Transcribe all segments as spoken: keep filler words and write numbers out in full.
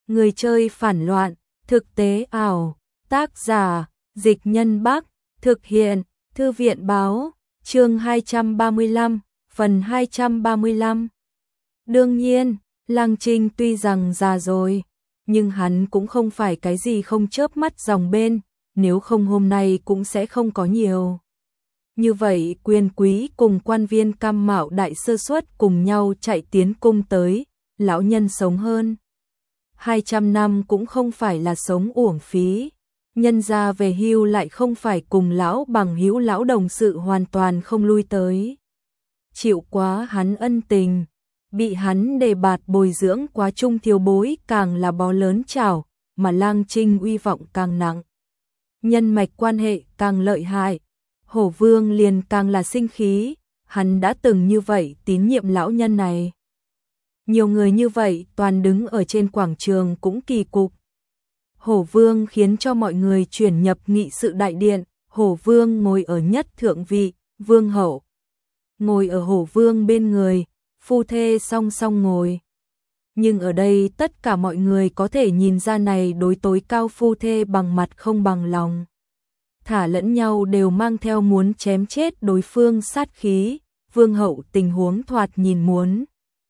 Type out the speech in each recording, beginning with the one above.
Người chơi phản loạn, thực tế ảo, tác giả, Dịch Nhân Bắc, thực hiện, Thư viện báo, chương hai trăm ba mươi lăm, phần hai trăm ba mươi lăm. Đương nhiên, Lăng Trinh tuy rằng già rồi, nhưng hắn cũng không phải cái gì không chớp mắt dòng bên, nếu không hôm nay cũng sẽ không có nhiều. Như vậy quyền quý cùng quan viên cam mạo đại sơ suất cùng nhau chạy tiến cung tới, lão nhân sống hơn hai trăm năm cũng không phải là sống uổng phí. Nhân gia về hưu lại không phải cùng lão bằng hữu lão đồng sự hoàn toàn không lui tới. Chịu quá hắn ân tình, bị hắn đề bạt bồi dưỡng quá trung thiếu bối càng là bó lớn chảo, mà Lăng Trinh uy vọng càng nặng. Nhân mạch quan hệ càng lợi hại, Hổ Vương liền càng là sinh khí, hắn đã từng như vậy tín nhiệm lão nhân này. Nhiều người như vậy toàn đứng ở trên quảng trường cũng kỳ cục. Hổ Vương khiến cho mọi người chuyển nhập nghị sự đại điện, Hổ Vương ngồi ở nhất thượng vị, Vương hậu ngồi ở Hổ Vương bên người, phu thê song song ngồi. Nhưng ở đây tất cả mọi người có thể nhìn ra này đối tối cao phu thê bằng mặt không bằng lòng. Thả lẫn nhau đều mang theo muốn chém chết đối phương sát khí, Vương hậu tình huống thoạt nhìn muốn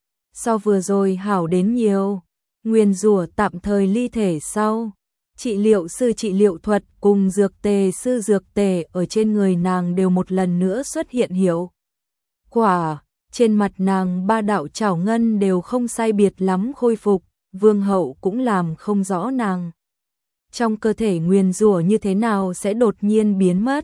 so vừa rồi hảo đến nhiều. Nguyền rủa tạm thời ly thể sau, trị liệu sư trị liệu thuật cùng dược tề sư dược tề ở trên người nàng đều một lần nữa xuất hiện hiệu quả. Trên mặt nàng ba đạo trảo ngân đều không sai biệt lắm khôi phục, Vương hậu cũng làm không rõ nàng trong cơ thể nguyền rủa như thế nào sẽ đột nhiên biến mất.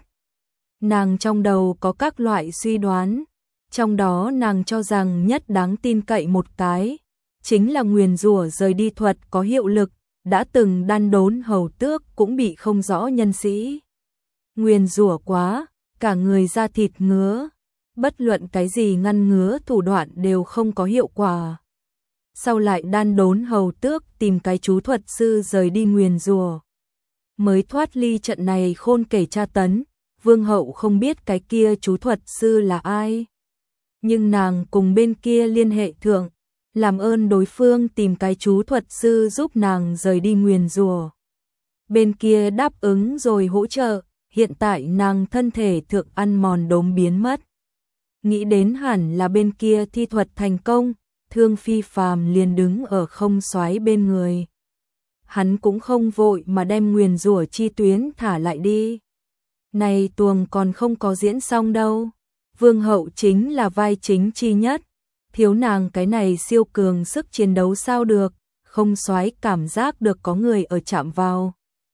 Nàng trong đầu có các loại suy đoán, trong đó nàng cho rằng nhất đáng tin cậy một cái chính là nguyền rủa rời đi thuật có hiệu lực, đã từng đan đốn hầu tước cũng bị không rõ nhân sĩ nguyền rủa quá, cả người da thịt ngứa, bất luận cái gì ngăn ngứa thủ đoạn đều không có hiệu quả. Sau lại đan đốn hầu tước tìm cái chú thuật sư rời đi nguyền rủa, mới thoát ly trận này khôn kể tra tấn. Vương hậu không biết cái kia chú thuật sư là ai, nhưng nàng cùng bên kia liên hệ thượng, làm ơn đối phương tìm cái chú thuật sư giúp nàng rời đi nguyền rủa. Bên kia đáp ứng rồi hỗ trợ, hiện tại nàng thân thể thượng ăn mòn đốm biến mất. Nghĩ đến hẳn là bên kia thi thuật thành công, Thương Phi Phàm liền đứng ở không xoáy bên người. Hắn cũng không vội mà đem nguyền rủa chi tuyến thả lại đi. Này tuồng còn không có diễn xong đâu. Vương hậu chính là vai chính chi nhất, thiếu nàng cái này siêu cường sức chiến đấu sao được, không xoáy cảm giác được có người ở chạm vào.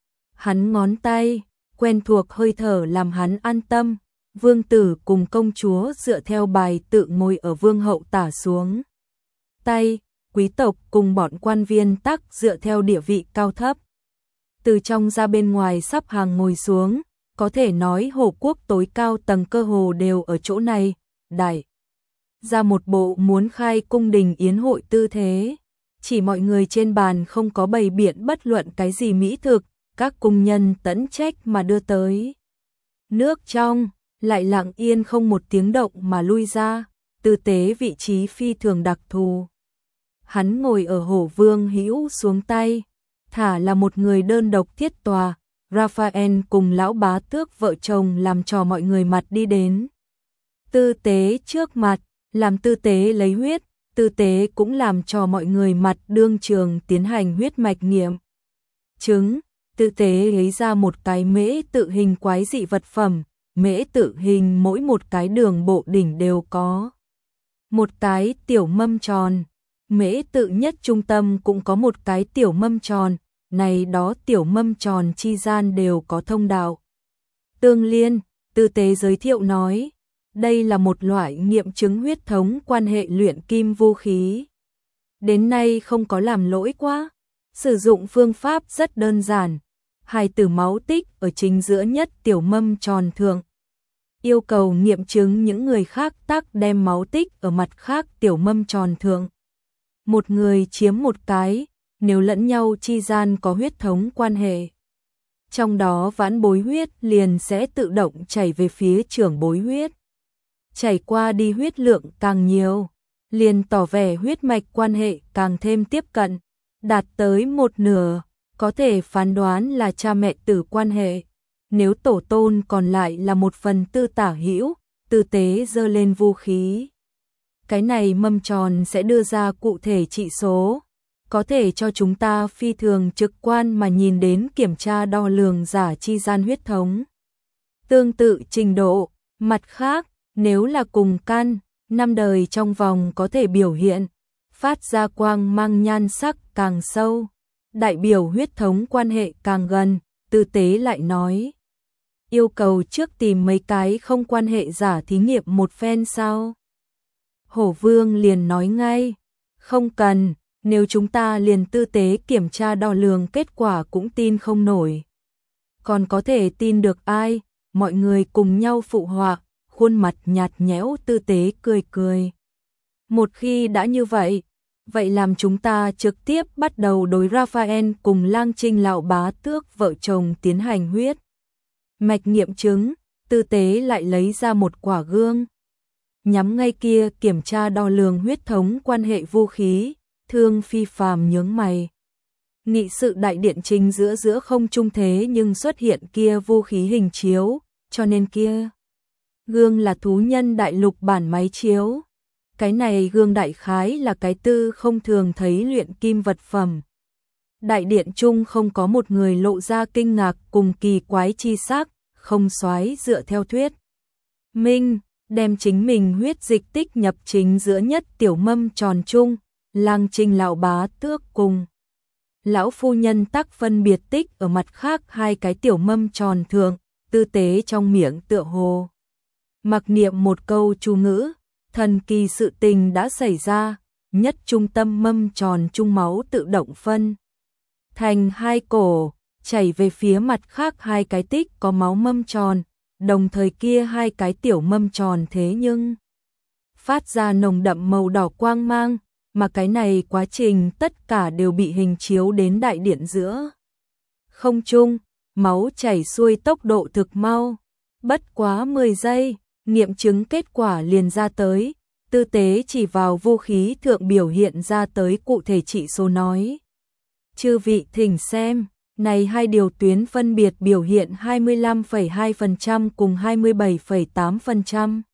Hắn ngón tay, quen thuộc hơi thở làm hắn an tâm. Vương tử cùng công chúa dựa theo bài tự ngồi ở vương hậu tả xuống tay, quý tộc cùng bọn quan viên tắc dựa theo địa vị cao thấp. Từ trong ra bên ngoài sắp hàng ngồi xuống, có thể nói Hổ quốc tối cao tầng cơ hồ đều ở chỗ này, đại ra một bộ muốn khai cung đình yến hội tư thế. Chỉ mọi người trên bàn không có bày biện bất luận cái gì mỹ thực, các cung nhân tẫn trách mà đưa tới nước trong, lại lặng yên không một tiếng động mà lui ra, tư tế vị trí phi thường đặc thù. Hắn ngồi ở Hổ Vương hữu xuống tay, thả là một người đơn độc thiết tòa, Raphael cùng lão bá tước vợ chồng làm trò mọi người mặt đi đến tư tế trước mặt, làm tư tế lấy huyết, tư tế cũng làm trò mọi người mặt đương trường tiến hành huyết mạch nghiệm chứng. Tư tế lấy ra một cái mễ tự hình quái dị vật phẩm, mễ tự hình mỗi một cái đường bộ đỉnh đều có một cái tiểu mâm tròn, mễ tự nhất trung tâm cũng có một cái tiểu mâm tròn, này đó tiểu mâm tròn chi gian đều có thông đạo tương liên. Tư tế giới thiệu nói, đây là một loại nghiệm chứng huyết thống quan hệ luyện kim vũ khí. Đến nay không có làm lỗi quá, sử dụng phương pháp rất đơn giản, hài tử máu tích ở chính giữa nhất tiểu mâm tròn thượng. Yêu cầu nghiệm chứng những người khác tác đem máu tích ở mặt khác tiểu mâm tròn thượng. Một người chiếm một cái, nếu lẫn nhau chi gian có huyết thống quan hệ, trong đó vãn bối huyết liền sẽ tự động chảy về phía trưởng bối huyết. Chảy qua đi huyết lượng càng nhiều, liền tỏ vẻ huyết mạch quan hệ càng thêm tiếp cận. đạt tới một nửa, có thể phán đoán là cha mẹ tử quan hệ. Nếu tổ tôn còn lại là một phần tư tả hữu, tư tế giơ lên vũ khí. Cái này mâm tròn sẽ đưa ra cụ thể trị số, có thể cho chúng ta phi thường trực quan mà nhìn đến kiểm tra đo lường giả chi gian huyết thống. Tương tự trình độ, mặt khác, nếu là cùng căn, năm đời trong vòng có thể biểu hiện, phát ra quang mang nhan sắc càng sâu, đại biểu huyết thống quan hệ càng gần, tư tế lại nói. Yêu cầu trước tìm mấy cái không quan hệ giả thí nghiệm một phen sao? Hổ Vương liền nói ngay, không cần, nếu chúng ta liền tư tế kiểm tra đo lường kết quả cũng tin không nổi. Còn có thể tin được ai? Mọi người cùng nhau phụ họa, khuôn mặt nhạt nhẽo tư tế cười cười. Một khi đã như vậy, vậy làm chúng ta trực tiếp bắt đầu đối Raphael cùng Lang Trinh lão bá tước vợ chồng tiến hành huyết mạch nghiệm chứng, tư tế lại lấy ra một quả gương. Nhắm ngay kia kiểm tra đo lường huyết thống quan hệ vũ khí, Thương Phi Phàm nhướng mày. Nghị sự đại điện chính giữa giữa không trung thế nhưng xuất hiện kia vũ khí hình chiếu, cho nên kia gương là thú nhân đại lục bản máy chiếu. Cái này gương đại khái là cái tư không thường thấy luyện kim vật phẩm. Đại điện chung không có một người lộ ra kinh ngạc cùng kỳ quái chi sắc, không soái dựa theo thuyết minh, đem chính mình huyết dịch tích nhập chính giữa nhất tiểu mâm tròn chung, Lang Trinh lão bá tước cùng lão phu nhân tắc phân biệt tích ở mặt khác hai cái tiểu mâm tròn thượng, tư tế trong miệng tựa hồ mặc niệm một câu chú ngữ, thần kỳ sự tình đã xảy ra, nhất trung tâm mâm tròn chung máu tự động phân thành hai cổ, chảy về phía mặt khác hai cái tích có máu mâm tròn, đồng thời kia hai cái tiểu mâm tròn thế nhưng phát ra nồng đậm màu đỏ quang mang, mà cái này quá trình tất cả đều bị hình chiếu đến đại điện giữa. Không trung, máu chảy xuôi tốc độ thực mau, bất quá mười giây, nghiệm chứng kết quả liền ra tới, tư tế chỉ vào vũ khí thượng biểu hiện ra tới cụ thể trị số nói. Chư vị thỉnh xem, này hai điều tuyến phân biệt biểu hiện hai mươi lăm phẩy hai phần trăm cùng hai mươi bảy phẩy tám phần trăm.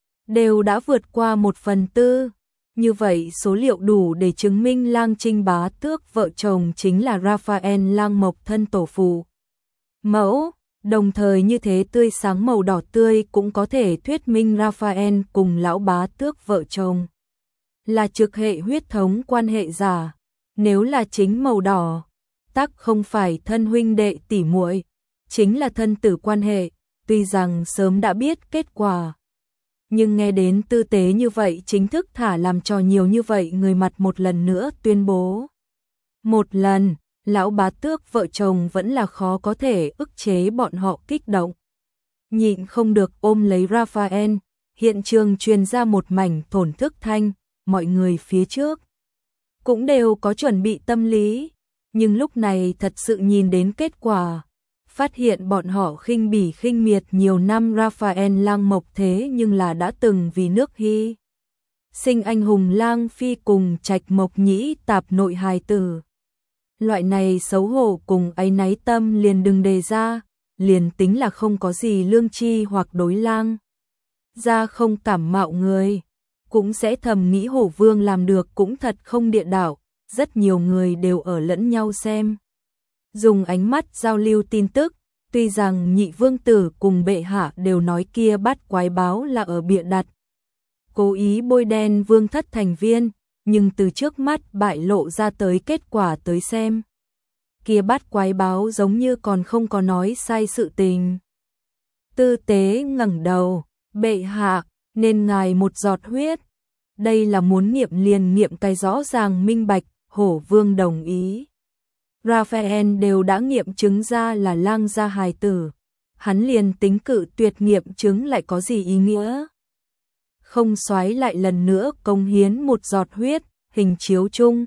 Đều đã vượt qua một phần tư. Như vậy số liệu đủ để chứng minh Lang Trinh bá tước vợ chồng chính là Raphael Lang Mộc thân tổ phụ. Mẫu, đồng thời như thế tươi sáng màu đỏ tươi cũng có thể thuyết minh Raphael cùng lão bá tước vợ chồng là trực hệ huyết thống quan hệ giả. Nếu là chính màu đỏ, tắc không phải thân huynh đệ tỷ muội, chính là thân tử quan hệ, tuy rằng sớm đã biết kết quả. Nhưng nghe đến tư tế như vậy chính thức thả làm trò nhiều như vậy người mặt một lần nữa tuyên bố. Một lần, lão bá tước vợ chồng vẫn là khó có thể ức chế bọn họ kích động. Nhịn không được ôm lấy Raphael, hiện trường truyền ra một mảnh thổn thức thanh, mọi người phía trước cũng đều có chuẩn bị tâm lý, nhưng lúc này thật sự nhìn đến kết quả, phát hiện bọn họ khinh bỉ khinh miệt nhiều năm Raphael Lang Mộc thế nhưng là đã từng vì nước hy sinh anh hùng Lang Phi cùng Trạch Mộc Nhĩ tạp nội hài tử. Loại này xấu hổ cùng áy náy tâm liền đừng đề ra, liền tính là không có gì lương tri hoặc đối Lang ra không cảm mạo người, cũng sẽ thầm nghĩ Hổ Vương làm được cũng thật không địa đạo, rất nhiều người đều ở lẫn nhau xem. Dùng ánh mắt giao lưu tin tức, tuy rằng nhị vương tử cùng bệ hạ đều nói kia bát quái báo là ở bịa đặt, cố ý bôi đen vương thất thành viên, nhưng từ trước mắt bại lộ ra tới kết quả tới xem. Kia bát quái báo giống như còn không có nói sai sự tình. Tư tế ngẩng đầu, bệ hạ, nên ngài một giọt huyết. Đây là muốn nghiệm liền nghiệm cái rõ ràng minh bạch, Hổ Vương đồng ý. Raphael đều đã nghiệm chứng ra là Lang gia hài tử, hắn liền tính cự tuyệt nghiệm chứng lại có gì ý nghĩa. Không xoáy lại lần nữa công hiến một giọt huyết, hình chiếu chung.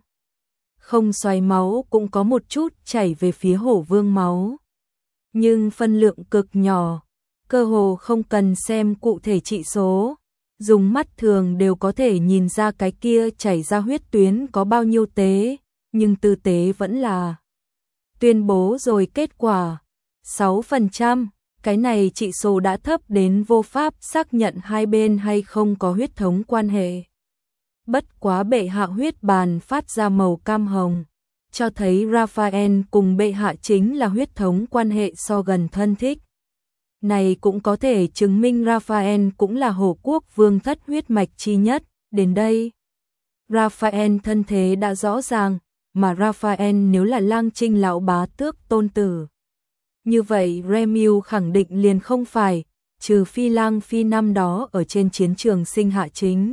Không xoáy máu cũng có một chút chảy về phía Hổ Vương máu. Nhưng phân lượng cực nhỏ, cơ hồ không cần xem cụ thể trị số. Dùng mắt thường đều có thể nhìn ra cái kia chảy ra huyết tuyến có bao nhiêu tế, nhưng tư tế vẫn là tuyên bố rồi kết quả sáu phần trăm. Cái này trị số đã thấp đến vô pháp xác nhận hai bên hay không có huyết thống quan hệ. Bất quá bệ hạ huyết bàn phát ra màu cam hồng, cho thấy Raphael cùng bệ hạ chính là huyết thống quan hệ so gần thân thích. Này cũng có thể chứng minh Raphael cũng là hổ quốc vương thất huyết mạch chi nhất. Đến đây, Raphael thân thế đã rõ ràng, mà Raphael nếu là Lang Trinh lão bá tước tôn tử. Như vậy Remiu khẳng định liền không phải, trừ phi Lang Phi năm đó ở trên chiến trường sinh hạ chính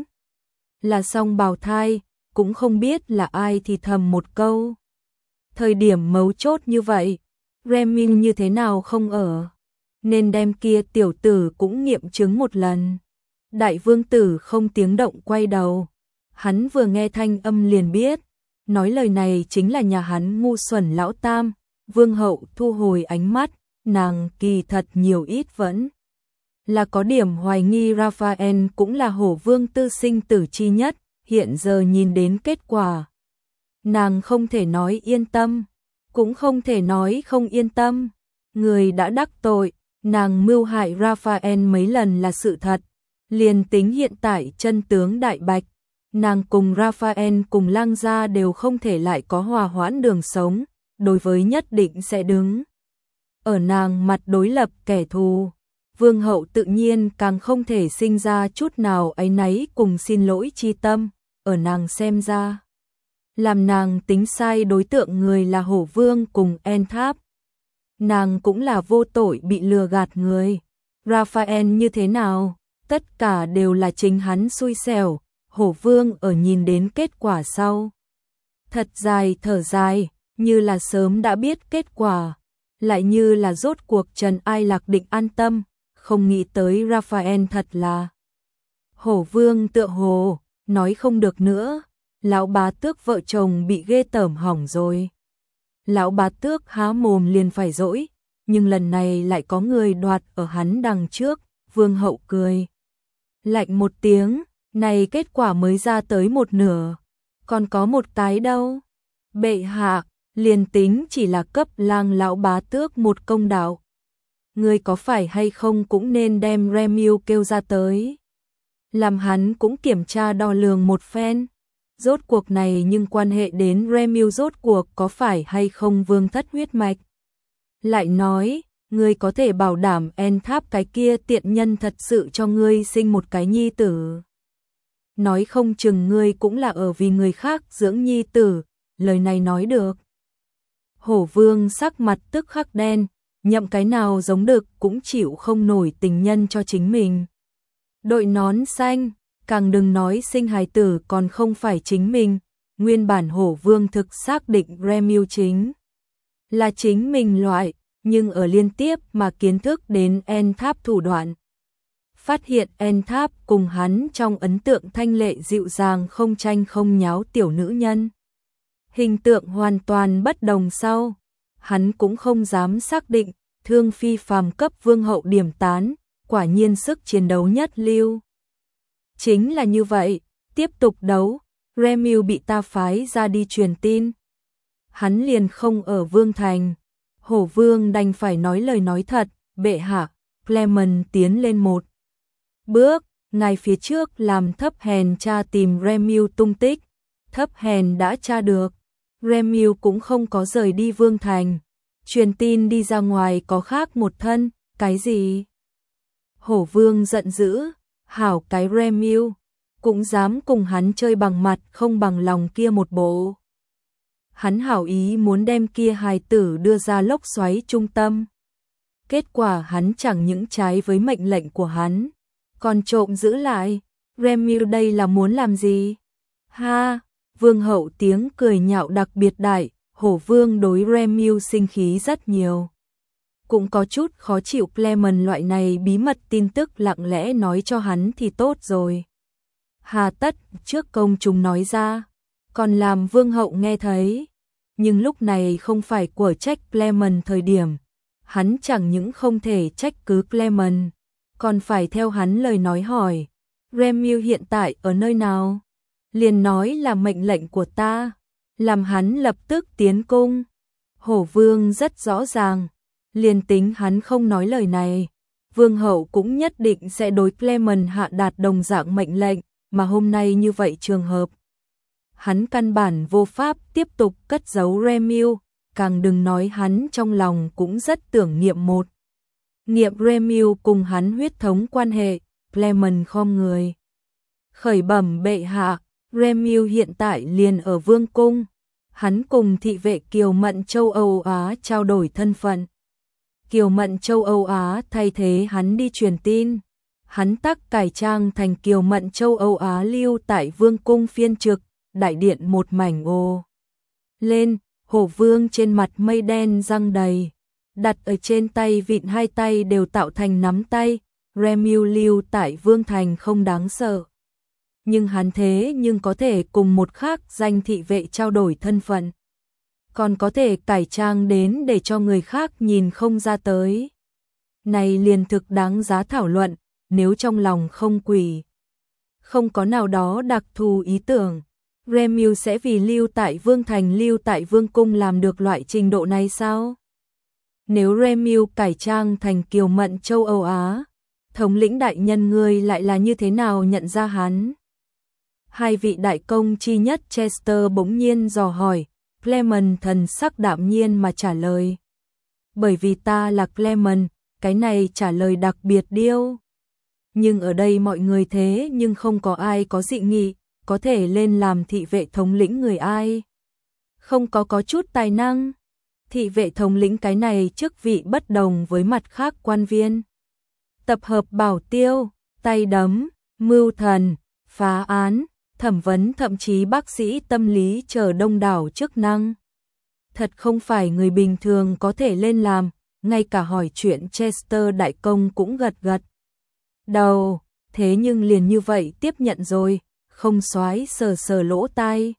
là song bào thai, cũng không biết là ai thì thầm một câu. Thời điểm mấu chốt như vậy, Remiu như thế nào không ở, nên đem kia tiểu tử cũng nghiệm chứng một lần. Đại vương tử không tiếng động quay đầu, hắn vừa nghe thanh âm liền biết, nói lời này chính là nhà hắn ngu xuẩn lão tam. Vương hậu thu hồi ánh mắt, nàng kỳ thật nhiều ít vẫn là có điểm hoài nghi Raphael cũng là hổ vương tư sinh tử chi nhất, hiện giờ nhìn đến kết quả. Nàng không thể nói yên tâm, cũng không thể nói không yên tâm. Người đã đắc tội, nàng mưu hại Raphael mấy lần là sự thật. Liền tính hiện tại chân tướng đại bạch, nàng cùng Raphael cùng Lang gia đều không thể lại có hòa hoãn đường sống, đối với nhất định sẽ đứng ở nàng mặt đối lập kẻ thù. Vương hậu tự nhiên càng không thể sinh ra chút nào áy náy cùng xin lỗi chi tâm, ở nàng xem ra. Làm nàng tính sai đối tượng người là hổ vương cùng En Tháp. Nàng cũng là vô tội bị lừa gạt người. Raphael như thế nào? Tất cả đều là chính hắn xui xẻo. Hổ vương ở nhìn đến kết quả sau, thật dài thở dài, như là sớm đã biết kết quả, lại như là rốt cuộc Trần Ai Lạc định an tâm, không nghĩ tới Raphael thật là. Hổ vương tựa hồ, nói không được nữa, lão bá tước vợ chồng bị ghê tởm hỏng rồi. Lão bá tước há mồm liền phải dỗi, nhưng lần này lại có người đoạt ở hắn đằng trước. Vương hậu cười lạnh một tiếng, này kết quả mới ra tới một nửa, còn có một cái đâu. Bệ hạ, liền tính chỉ là cấp Lang lão bá tước một công đạo, người có phải hay không cũng nên đem Remiu kêu ra tới, làm hắn cũng kiểm tra đo lường một phen. Rốt cuộc này nhưng quan hệ đến Remiu rốt cuộc có phải hay không vương thất huyết mạch. Lại nói, ngươi có thể bảo đảm En Tháp cái kia tiện nhân thật sự cho ngươi sinh một cái nhi tử. Nói không chừng ngươi cũng là ở vì người khác dưỡng nhi tử, lời này nói được. Hổ vương sắc mặt tức khắc đen, nhậm cái nào giống được cũng chịu không nổi tình nhân cho chính mình. Đội nón xanh, càng đừng nói sinh hài tử còn không phải chính mình. Nguyên bản hổ vương thực xác định Remiu chính là chính mình loại, nhưng ở liên tiếp mà kiến thức đến En Tháp thủ đoạn. Phát hiện En Tháp cùng hắn trong ấn tượng thanh lệ dịu dàng không tranh không nháo tiểu nữ nhân. Hình tượng hoàn toàn bất đồng sau, hắn cũng không dám xác định, thương phi phàm cấp vương hậu điểm tán, quả nhiên sức chiến đấu nhất lưu. Chính là như vậy, tiếp tục đấu, Remiu bị ta phái ra đi truyền tin. Hắn liền không ở vương thành. Hổ vương đành phải nói lời nói thật, bệ hạ. Clement tiến lên một bước, ngài phía trước làm thấp hèn tra tìm Remiu tung tích. Thấp hèn đã tra được, Remiu cũng không có rời đi vương thành. Truyền tin đi ra ngoài có khác một thân, cái gì? Hổ vương giận dữ, hảo cái Remiu, cũng dám cùng hắn chơi bằng mặt không bằng lòng kia một bộ. Hắn hảo ý muốn đem kia hài tử đưa ra lốc xoáy trung tâm. Kết quả hắn chẳng những trái với mệnh lệnh của hắn, còn trộm giữ lại. Remiu đây là muốn làm gì? Ha, vương hậu tiếng cười nhạo đặc biệt đại, hổ vương đối Remiu sinh khí rất nhiều. Cũng có chút khó chịu, Clement loại này bí mật tin tức lặng lẽ nói cho hắn thì tốt rồi. Hà tất trước công chúng nói ra, còn làm vương hậu nghe thấy. Nhưng lúc này không phải của trách Clement thời điểm. Hắn chẳng những không thể trách cứ Clement, còn phải theo hắn lời nói hỏi. Remiu hiện tại ở nơi nào? Liền nói là mệnh lệnh của ta. làm hắn lập tức tiến cung. Hổ Vương rất rõ ràng, liền tính hắn không nói lời này, Vương hậu cũng nhất định sẽ đối Clement hạ đạt đồng dạng mệnh lệnh, mà hôm nay như vậy trường hợp. Hắn căn bản vô pháp tiếp tục cất giấu Remil, càng đừng nói hắn trong lòng cũng rất tưởng niệm một. Niệm Remil cùng hắn huyết thống quan hệ, Clement khom người. Khởi bẩm bệ hạ, Remil hiện tại liền ở vương cung, hắn cùng thị vệ Kiều Mận châu Âu Á trao đổi thân phận. Kiều Mận châu Âu Á thay thế hắn đi truyền tin, hắn tắc cải trang thành Kiều Mận châu Âu Á lưu tại vương cung phiên trực, đại điện một mảnh ô. Lên, Hổ Vương trên mặt mây đen răng đầy, đặt ở trên tay vịn hai tay đều tạo thành nắm tay, Remil lưu tại vương thành không đáng sợ. Nhưng hắn thế nhưng có thể cùng một khác danh thị vệ trao đổi thân phận. Còn có thể cải trang đến để cho người khác nhìn không ra tới. Này liền thực đáng giá thảo luận, nếu trong lòng không quỷ. Không có nào đó đặc thù ý tưởng, Remil sẽ vì lưu tại vương thành lưu tại vương cung làm được loại trình độ này sao? Nếu Remil cải trang thành Kiều Mận châu Âu Á, thống lĩnh đại nhân ngươi lại là như thế nào nhận ra hắn? Hai vị đại công chi nhất Chester bỗng nhiên dò hỏi, Clement thần sắc đạm nhiên mà trả lời. Bởi vì ta là Clement, cái này trả lời đặc biệt điêu. Nhưng ở đây mọi người thế nhưng không có ai có dị nghị, có thể lên làm thị vệ thống lĩnh người ai. Không có có chút tài năng. Thị vệ thống lĩnh cái này chức vị bất đồng với mặt khác quan viên. Tập hợp bảo tiêu, tay đấm, mưu thần, phá án, thẩm vấn thậm chí bác sĩ tâm lý chờ đông đảo chức năng. Thật không phải người bình thường có thể lên làm, ngay cả hỏi chuyện Chester đại công cũng gật gật đầu, thế nhưng liền như vậy tiếp nhận rồi, không xoái sờ sờ lỗ tai.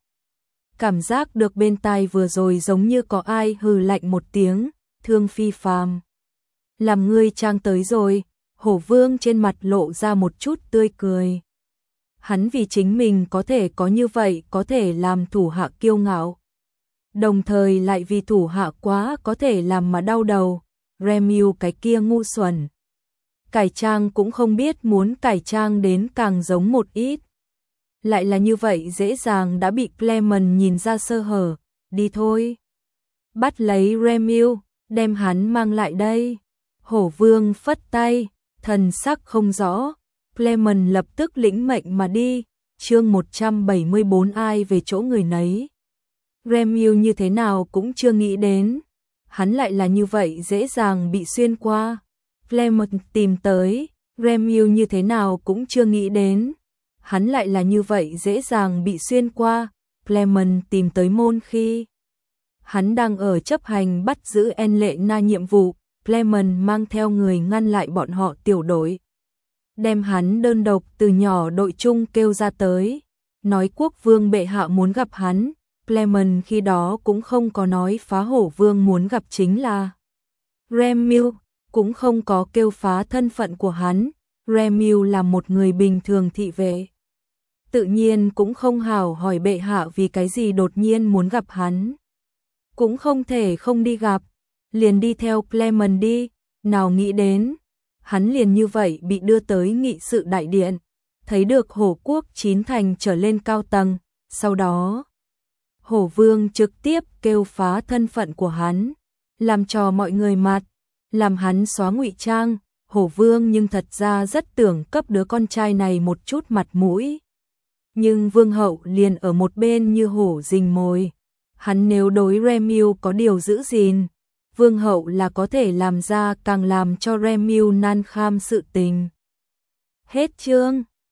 Cảm giác được bên tai vừa rồi giống như có ai hừ lạnh một tiếng, Thương Phi phàm. Làm ngươi trang tới rồi, Hổ Vương trên mặt lộ ra một chút tươi cười. Hắn vì chính mình có thể có như vậy có thể làm thủ hạ kiêu ngạo. Đồng thời lại vì thủ hạ quá có thể làm mà đau đầu, Remil cái kia ngu xuẩn. Cải trang cũng không biết muốn cải trang đến càng giống một ít. Lại là như vậy dễ dàng đã bị Clement nhìn ra sơ hở, đi thôi. Bắt lấy Remil, đem hắn mang lại đây. Hổ Vương phất tay, thần sắc không rõ. Clement lập tức lĩnh mệnh mà đi, chương một trăm bảy mươi bốn ai về chỗ người nấy. Remil như thế nào cũng chưa nghĩ đến, hắn lại là như vậy dễ dàng bị xuyên qua. Clement tìm tới, Remil như thế nào cũng chưa nghĩ đến, hắn lại là như vậy dễ dàng bị xuyên qua. Clement tìm tới môn khi hắn đang ở chấp hành bắt giữ Elena nhiệm vụ, Clement mang theo người ngăn lại bọn họ tiểu đội. Đem hắn đơn độc từ nhỏ đội chung kêu ra tới, nói quốc vương bệ hạ muốn gặp hắn. Clement khi đó cũng không có nói phá Hổ Vương muốn gặp chính là Remil, cũng không có kêu phá thân phận của hắn. Remil là một người bình thường thị vệ, tự nhiên cũng không hảo hỏi bệ hạ vì cái gì đột nhiên muốn gặp hắn. Cũng không thể không đi gặp, liền đi theo Clement đi, nào nghĩ đến hắn liền như vậy bị đưa tới nghị sự đại điện, thấy được Hổ quốc chín thành trở lên cao tầng, sau đó Hổ Vương trực tiếp kêu phá thân phận của hắn, làm cho mọi người mặt, làm hắn xóa ngụy trang. Hổ Vương nhưng thật ra rất tưởng cấp đứa con trai này một chút mặt mũi. Nhưng Vương hậu liền ở một bên như hổ rình mồi, hắn nếu đối Remil có điều giữ gìn, Vương hậu là có thể làm ra càng làm cho Remil nan kham sự tình. Hết chương.